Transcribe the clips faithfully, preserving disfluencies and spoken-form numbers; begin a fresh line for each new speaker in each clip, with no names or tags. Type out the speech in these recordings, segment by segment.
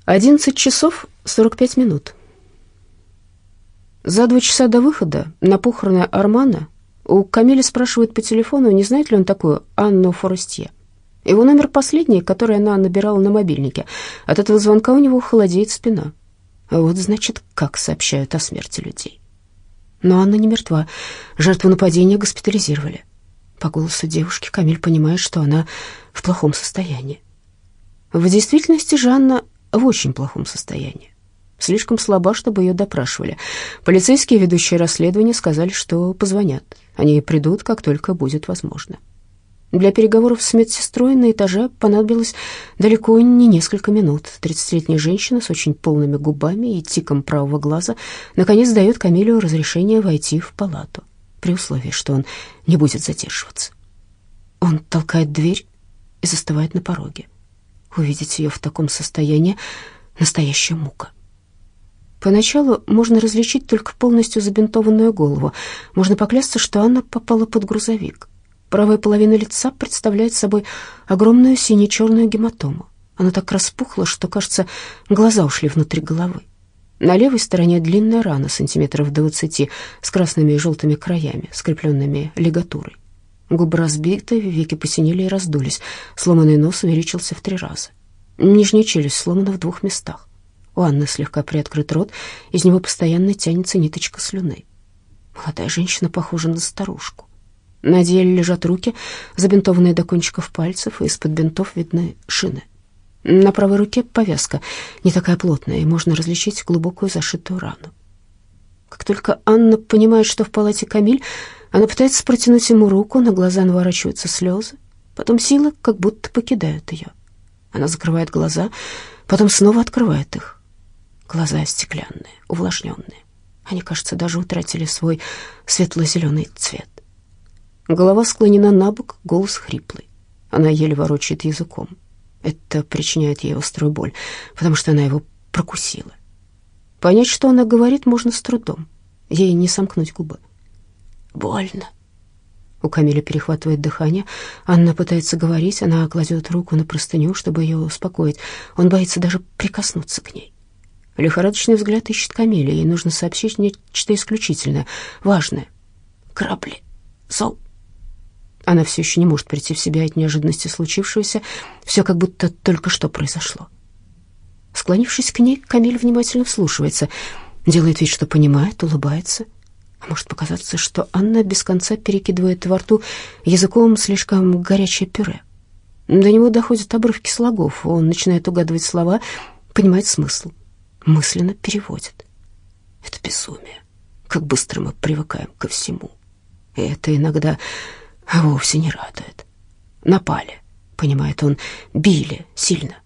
Одиннадцать часов сорок пять минут. За два часа до выхода на похороны Армана у Камиля спрашивают по телефону, не знает ли он такую Анну Форестье. Его номер последний, который она набирала на мобильнике. От этого звонка у него холодеет спина. Вот, значит, как сообщают о смерти людей. Но Анна не мертва. Жертву нападения госпитализировали. По голосу девушки Камиль понимает, что она в плохом состоянии. В действительности же Анна в очень плохом состоянии. Слишком слаба, чтобы ее допрашивали. Полицейские, ведущие расследование, сказали, что позвонят. Они придут, как только будет возможно. Для переговоров с медсестрой на этаже понадобилось далеко не несколько минут. Тридцатилетняя женщина с очень полными губами и тиком правого глаза наконец дает Камилю разрешение войти в палату, при условии, что он не будет задерживаться. Он толкает дверь и застывает на пороге. Увидеть ее в таком состоянии — настоящая мука. Поначалу можно различить только полностью забинтованную голову. Можно поклясться, что Анна попала под грузовик. Правая половина лица представляет собой огромную сине-черную гематому. Она так распухла, что, кажется, глаза ушли внутрь головы. На левой стороне длинная рана сантиметров двадцати с красными и желтыми краями, скрепленными лигатурой. Губы разбиты, веки посинели и раздулись. Сломанный нос увеличился в три раза. Нижняя челюсть сломана в двух местах. У Анны слегка приоткрыт рот, из него постоянно тянется ниточка слюны. Молодая женщина похожа на старушку. На одеяле лежат руки, забинтованные до кончиков пальцев, и из-под бинтов видны шины. На правой руке повязка, не такая плотная, и можно различить глубокую зашитую рану. Как только Анна понимает, что в палате Камиль, она пытается протянуть ему руку, на глаза наворачиваются слезы, потом силы как будто покидают ее. Она закрывает глаза, потом снова открывает их. Глаза стеклянные, увлажненные. Они, кажется, даже утратили свой светло-зеленый цвет. Голова склонена на бок, голос хриплый. Она еле ворочает языком. Это причиняет ей острую боль, потому что она его прокусила. Понять, что она говорит, можно с трудом. Ей не сомкнуть губы. «Больно». У Камиля перехватывает дыхание. Анна пытается говорить, она кладет руку на простыню, чтобы ее успокоить. Он боится даже прикоснуться к ней. Лихорадочный взгляд ищет Камиля. Ей нужно сообщить нечто исключительное, важное. «Корабли. Зол». Она все еще не может прийти в себя от неожиданности случившегося. Все как будто только что произошло. Склонившись к ней, Камиль внимательно вслушивается, делает вид, что понимает, улыбается. А может показаться, что Анна без конца перекидывает во рту языком слишком горячее пюре. До него доходят обрывки слогов, он начинает угадывать слова, понимает смысл, мысленно переводит. Это безумие. Как быстро мы привыкаем ко всему. И это иногда вовсе не радует. Напали, понимает он, били сильно.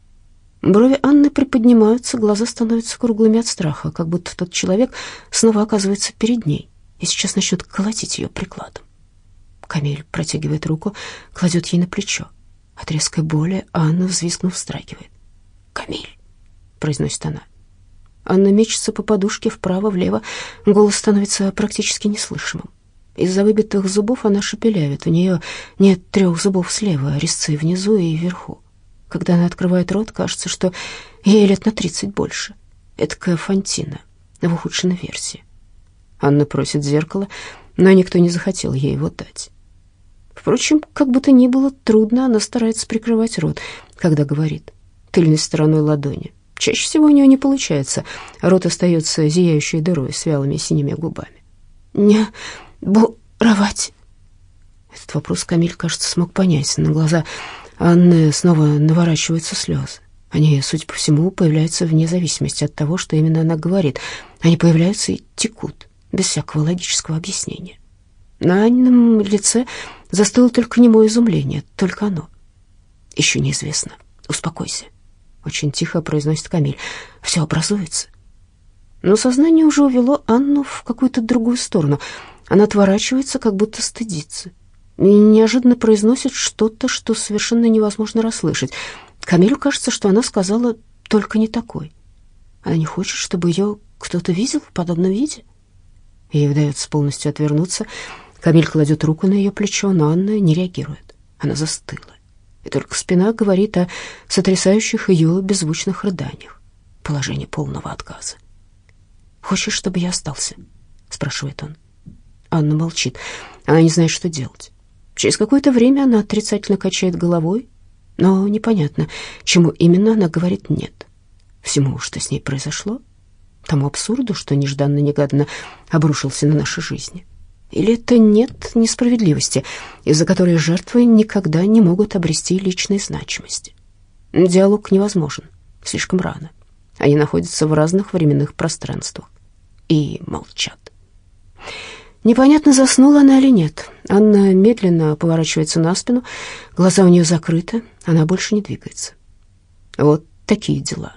Брови Анны приподнимаются, глаза становятся круглыми от страха, как будто тот человек снова оказывается перед ней и сейчас начнет колотить ее прикладом. Камиль протягивает руку, кладет ей на плечо. От резкой боли Анна, взвизгнув, вздрагивает. «Камиль», — произносит она. Анна мечется по подушке вправо-влево, голос становится практически неслышимым. Из-за выбитых зубов она шепелявит, у нее нет трех зубов слева, резцы внизу и вверху. Когда она открывает рот, кажется, что ей лет на тридцать больше. Эдакая Фантина в ухудшенной версии. Анна просит зеркало, но никто не захотел ей его дать. Впрочем, как бы то ни было трудно, она старается прикрывать рот, когда говорит, тыльной стороной ладони. Чаще всего у нее не получается, рот остается зияющей дырой с вялыми синими губами. «Не буровать». Этот вопрос Камиль, кажется, смог понять. На глаза Анны снова наворачиваются слезы. Они, судя по всему, появляются вне зависимости от того, что именно она говорит. Они появляются и текут, без всякого логического объяснения. На Аннином лице застыло только немое изумление, только оно. «Еще неизвестно. Успокойся», — очень тихо произносит Камиль. «Все образуется». Но сознание уже увело Анну в какую-то другую сторону. Она отворачивается, как будто стыдится. И неожиданно произносит что-то, что совершенно невозможно расслышать. Камилю кажется, что она сказала «только не такой». Она не хочет, чтобы ее кто-то видел в подобном виде. Ей удается полностью отвернуться. Камиль кладет руку на ее плечо, но Анна не реагирует. Она застыла. и только спина говорит о сотрясающих ее беззвучных рыданиях. Положение полного отказа. «Хочешь, чтобы я остался?» — спрашивает он. Анна молчит. Она не знает, что делать. Через какое-то время она отрицательно качает головой, но непонятно, чему именно она говорит «нет». Всему, что с ней произошло? Тому абсурду, что нежданно-негаданно обрушился на наши жизни? Или это нет несправедливости, из-за которой жертвы никогда не могут обрести личной значимости? Диалог невозможен, слишком рано. Они находятся в разных временных пространствах и молчат. Непонятно, заснула она или нет. Анна медленно поворачивается на спину, глаза у нее закрыты, она больше не двигается. Вот такие дела.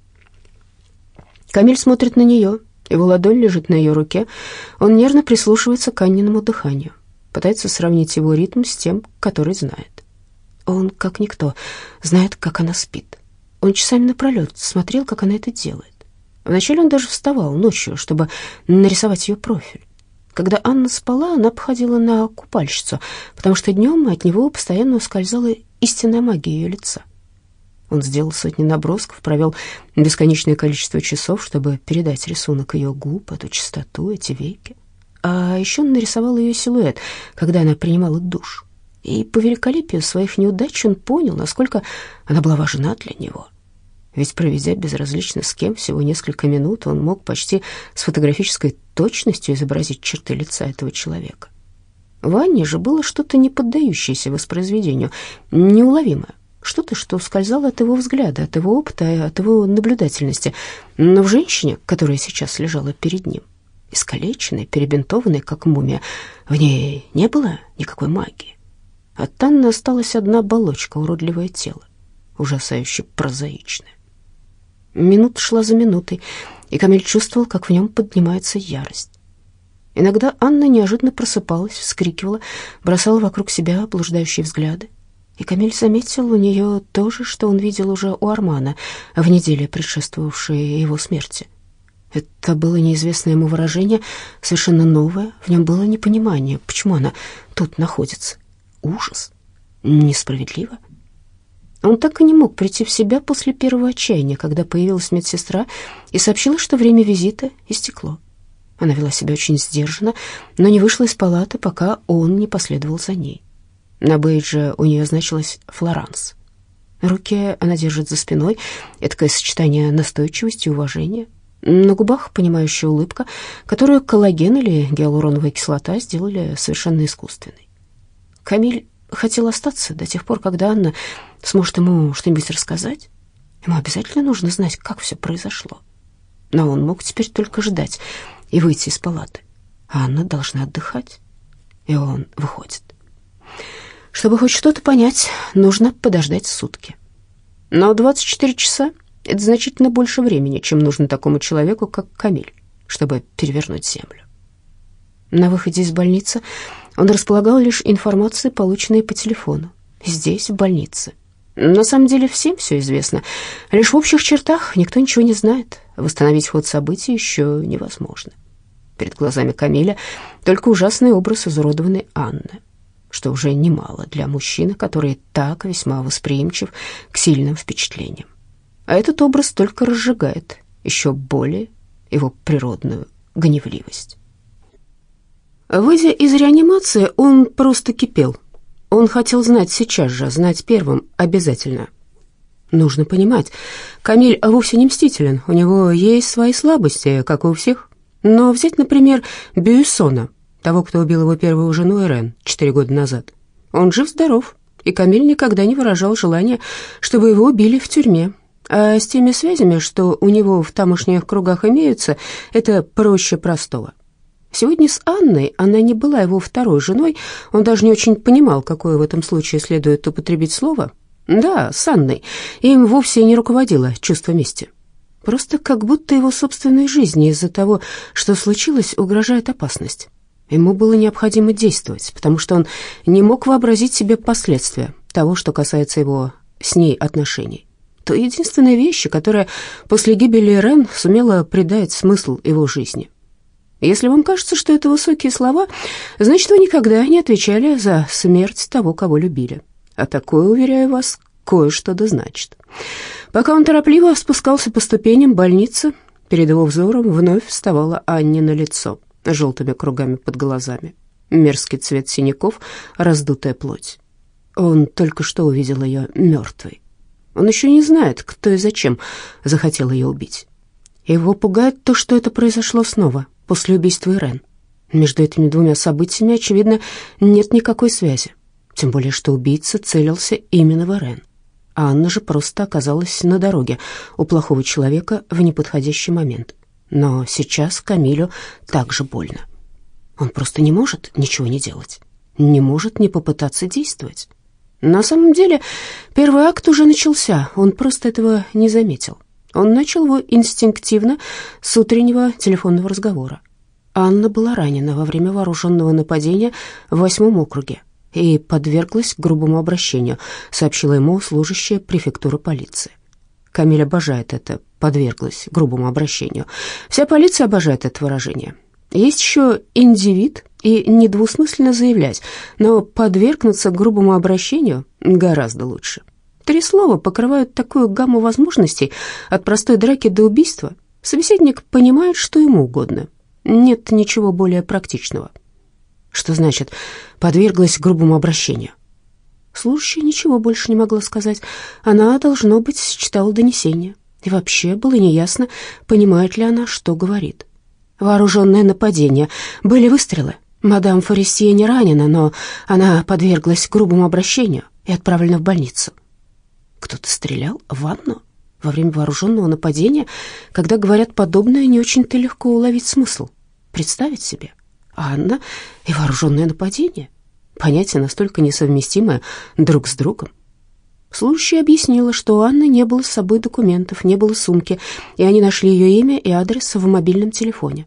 Камиль смотрит на нее, его ладонь лежит на ее руке. Он нервно прислушивается к Анниному дыханию, пытается сравнить его ритм с тем, который знает. Он, как никто, знает, как она спит. Он часами напролет смотрел, как она это делает. Вначале он даже вставал ночью, чтобы нарисовать ее профиль. Когда Анна спала, она походила на купальщицу, потому что днем от него постоянно ускользала истинная магия ее лица. Он сделал сотни набросков, провел бесконечное количество часов, чтобы передать рисунок ее губ, эту чистоту, эти веки. А еще он нарисовал ее силуэт, когда она принимала душ. И по великолепию своих неудач он понял, насколько она была важна для него. Ведь, проведя безразлично с кем всего несколько минут, он мог почти с фотографической точностью изобразить черты лица этого человека. В Анне же было что-то не поддающееся воспроизведению, неуловимое. Что-то, что ускользало от его взгляда, от его опыта, от его наблюдательности. Но в женщине, которая сейчас лежала перед ним, искалеченной, перебинтованной, как мумия, в ней не было никакой магии. От Анны осталась одна оболочка, уродливое тело, ужасающе прозаичное. Минута шла за минутой, и Камиль чувствовал, как в нем поднимается ярость. Иногда Анна неожиданно просыпалась, вскрикивала, бросала вокруг себя блуждающие взгляды. И Камиль заметил у нее то же, что он видел уже у Армана в неделе, предшествовавшей его смерти. Это было неизвестное ему выражение, совершенно новое. В нем было непонимание, почему она тут находится. Ужас. Несправедливо. Он так и не мог прийти в себя после первого отчаяния, когда появилась медсестра и сообщила, что время визита истекло. Она вела себя очень сдержанно, но не вышла из палаты, пока он не последовал за ней. На бейдже у нее значилось «Флоранс». Руки она держит за спиной, этакое сочетание настойчивости и уважения. На губах понимающая улыбка, которую коллаген или гиалуроновая кислота сделали совершенно искусственной. Камиль хотел остаться до тех пор, когда Анна сможет ему что-нибудь рассказать. Ему обязательно нужно знать, как все произошло. Но он мог теперь только ждать и выйти из палаты. А Анна должна отдыхать. И он выходит. Чтобы хоть что-то понять, нужно подождать сутки. Но двадцать четыре часа — это значительно больше времени, чем нужно такому человеку, как Камиль, чтобы перевернуть землю. На выходе из больницы он располагал лишь информацией, полученной по телефону. Здесь, в больнице. На самом деле всем все известно. Лишь в общих чертах никто ничего не знает. Восстановить ход событий еще невозможно. Перед глазами Камиля только ужасный образ изуродованной Анны, что уже немало для мужчины, который так весьма восприимчив к сильным впечатлениям. А этот образ только разжигает еще более его природную гневливость. Выйдя из реанимации, он просто кипел. Он хотел знать сейчас же, знать первым обязательно. Нужно понимать, Камиль вовсе не мстителен, у него есть свои слабости, как и у всех. Но взять, например, Бюйсона, того, кто убил его первую жену Ирен четыре года назад. Он жив-здоров, и Камиль никогда не выражал желания, чтобы его убили в тюрьме. А с теми связями, что у него в тамошних кругах имеются, это проще простого. Сегодня с Анной она не была его второй женой, он даже не очень понимал, какое в этом случае следует употребить слово. Да, с Анной, им вовсе не руководило чувство мести. Просто как будто его собственной жизни из-за того, что случилось, угрожает опасность. Ему было необходимо действовать, потому что он не мог вообразить себе последствия того, что касается его с ней отношений. То единственная вещь, которая после гибели Ирен сумела придать смысл его жизни. Если вам кажется, что это высокие слова, значит, вы никогда не отвечали за смерть того, кого любили. А такое, уверяю вас, кое-что да значит. Пока он торопливо спускался по ступеням больницы, перед его взором вновь вставало Аннино лицо с желтыми кругами под глазами, мерзкий цвет синяков, раздутая плоть. Он только что увидел ее мертвой. Он еще не знает, кто и зачем захотел ее убить. Его пугает то, что это произошло снова, после убийства Ирен. Между этими двумя событиями, очевидно, нет никакой связи. Тем более, что убийца целился именно в Ирен. А Анна же просто оказалась на дороге у плохого человека в неподходящий момент. Но сейчас Камилю так же больно. Он просто не может ничего не делать, не может не попытаться действовать. На самом деле, первый акт уже начался, он просто этого не заметил. Он начал его инстинктивно с утреннего телефонного разговора. Анна была ранена во время вооруженного нападения в восьмом округе и подверглась грубому обращению, сообщила ему служащая префектуры полиции. Камиль обожает это «подверглась грубому обращению». Вся полиция обожает это выражение. Есть еще индивид и недвусмысленно заявлять, но подвергнуться грубому обращению гораздо лучше. Три слова покрывают такую гамму возможностей, от простой драки до убийства. Собеседник понимает, что ему угодно. Нет ничего более практичного. Что значит «подверглась грубому обращению»? Служащая ничего больше не могла сказать. Она, должно быть, читала донесение. И вообще было неясно, понимает ли она, что говорит. Вооруженное нападение. Были выстрелы. Мадам Форестье не ранена, но она подверглась грубому обращению и отправлена в больницу. Кто-то стрелял в Анну во время вооруженного нападения? Когда говорят подобное, не очень-то легко уловить смысл. Представить себе. Анна и вооруженное нападение. Понятия настолько несовместимые друг с другом. Служащая объяснила, что у Анны не было с собой документов, не было сумки, и они нашли ее имя и адрес в мобильном телефоне.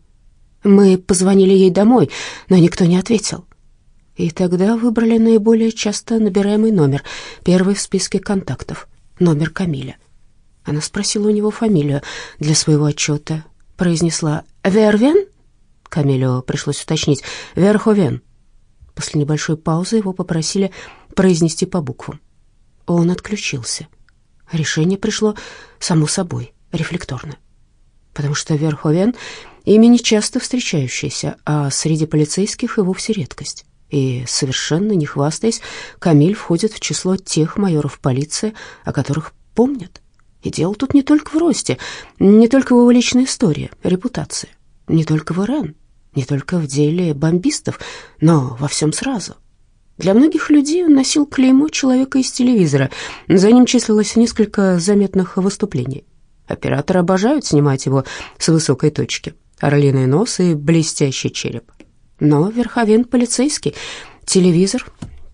Мы позвонили ей домой, но никто не ответил. И тогда выбрали наиболее часто набираемый номер, первый в списке контактов, номер Камиля. Она спросила у него фамилию для своего отчета, произнесла «Вервен?» Камилю пришлось уточнить «Верховен». После небольшой паузы его попросили произнести по буквам. Он отключился. Решение пришло само собой, рефлекторно. Потому что Верховен — имя нечасто встречающееся, а среди полицейских и вовсе редкость. И, совершенно не хвастаясь, Камиль входит в число тех майоров полиции, о которых помнят. И дело тут не только в росте, не только в его личной истории, репутации, не только в Ирен, не только в деле бомбистов, но во всем сразу. Для многих людей он носил клеймо человека из телевизора. За ним числилось несколько заметных выступлений. Операторы обожают снимать его с высокой точки. Орлиный нос и блестящий череп. Но Верховен полицейский, телевизор.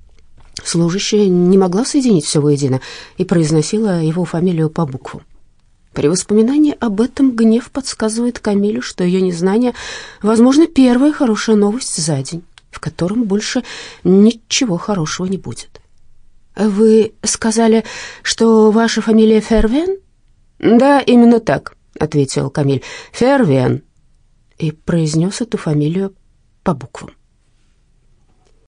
Служащая не могла соединить все воедино и произносила его фамилию по буквам. При воспоминании об этом гнев подсказывает Камилю, что ее незнание, возможно, первая хорошая новость за день, в котором больше ничего хорошего не будет. «Вы сказали, что ваша фамилия Фервен?» «Да, именно так», — ответил Камиль. «Фервен». И произнес эту фамилию по буквам.